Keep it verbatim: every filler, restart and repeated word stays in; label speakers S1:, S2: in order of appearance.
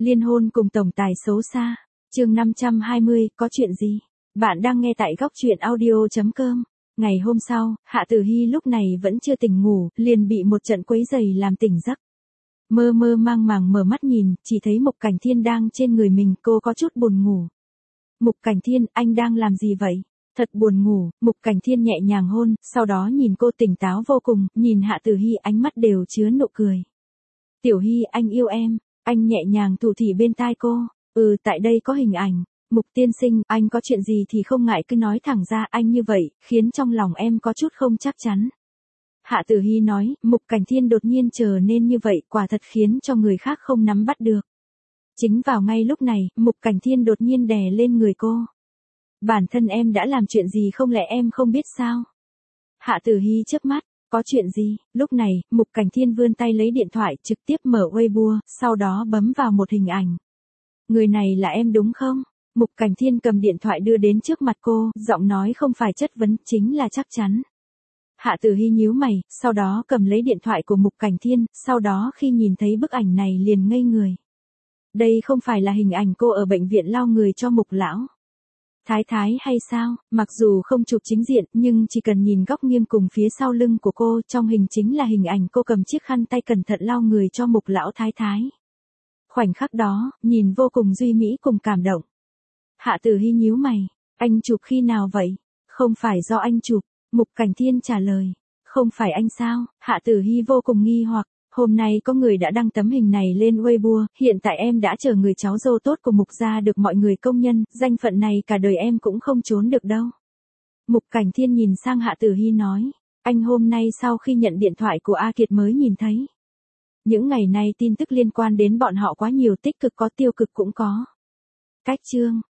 S1: Liên hôn cùng tổng tài xấu xa. Chương năm trăm hai mươi, có chuyện gì? Bạn đang nghe tại góc truyện audio chấm com. Ngày hôm sau, Hạ Tử Hi lúc này vẫn chưa tỉnh ngủ, liền bị một trận quấy giày làm tỉnh giấc. Mơ mơ mang màng mở mắt nhìn, chỉ thấy Mục Cảnh Thiên đang trên người mình, cô có chút buồn ngủ. Mục Cảnh Thiên, anh đang làm gì vậy? Thật buồn ngủ. Mục Cảnh Thiên nhẹ nhàng hôn, sau đó nhìn cô tỉnh táo vô cùng, nhìn Hạ Tử Hi ánh mắt đều chứa nụ cười. Tiểu Hi, anh yêu em. Anh nhẹ nhàng thủ thỉ bên tai cô. Ừ, tại đây có hình ảnh. Mục tiên sinh, anh có chuyện gì thì không ngại cứ nói thẳng ra, anh như vậy, khiến trong lòng em có chút không chắc chắn. Hạ Tử Hi nói, Mục Cảnh Thiên đột nhiên trở nên như vậy, quả thật khiến cho người khác không nắm bắt được. Chính vào ngay lúc này, Mục Cảnh Thiên đột nhiên đè lên người cô. Bản thân em đã làm chuyện gì không lẽ em không biết sao? Hạ Tử Hi chớp mắt, có chuyện gì? Lúc này, Mục Cảnh Thiên vươn tay lấy điện thoại, trực tiếp mở Weibo, sau đó bấm vào một hình ảnh. Người này là em đúng không? Mục Cảnh Thiên cầm điện thoại đưa đến trước mặt cô, giọng nói không phải chất vấn, chính là chắc chắn. Hạ Tử Hi nhíu mày, sau đó cầm lấy điện thoại của Mục Cảnh Thiên, sau đó khi nhìn thấy bức ảnh này liền ngây người. Đây không phải là hình ảnh cô ở bệnh viện lau người cho Mục lão Thái Thái hay sao? Mặc dù không chụp chính diện, nhưng chỉ cần nhìn góc nghiêng cùng phía sau lưng của cô, trong hình chính là hình ảnh cô cầm chiếc khăn tay cẩn thận lau người cho Mục lão Thái Thái. Khoảnh khắc đó, nhìn vô cùng duy mỹ cùng cảm động. Hạ Tử Hi nhíu mày, anh chụp khi nào vậy? Không phải do anh chụp. Mục Cảnh Thiên trả lời, không phải anh sao? Hạ Tử Hi vô cùng nghi hoặc, hôm nay có người đã đăng tấm hình này lên Weibo, hiện tại em đã trở người cháu dâu tốt của Mục gia được mọi người công nhận, danh phận này cả đời em cũng không trốn được đâu. Mục Cảnh Thiên nhìn sang Hạ Tử Hi nói, anh hôm nay sau khi nhận điện thoại của A Kiệt mới nhìn thấy. Những ngày này tin tức liên quan đến bọn họ quá nhiều, tích cực có tiêu cực cũng có. Cách chương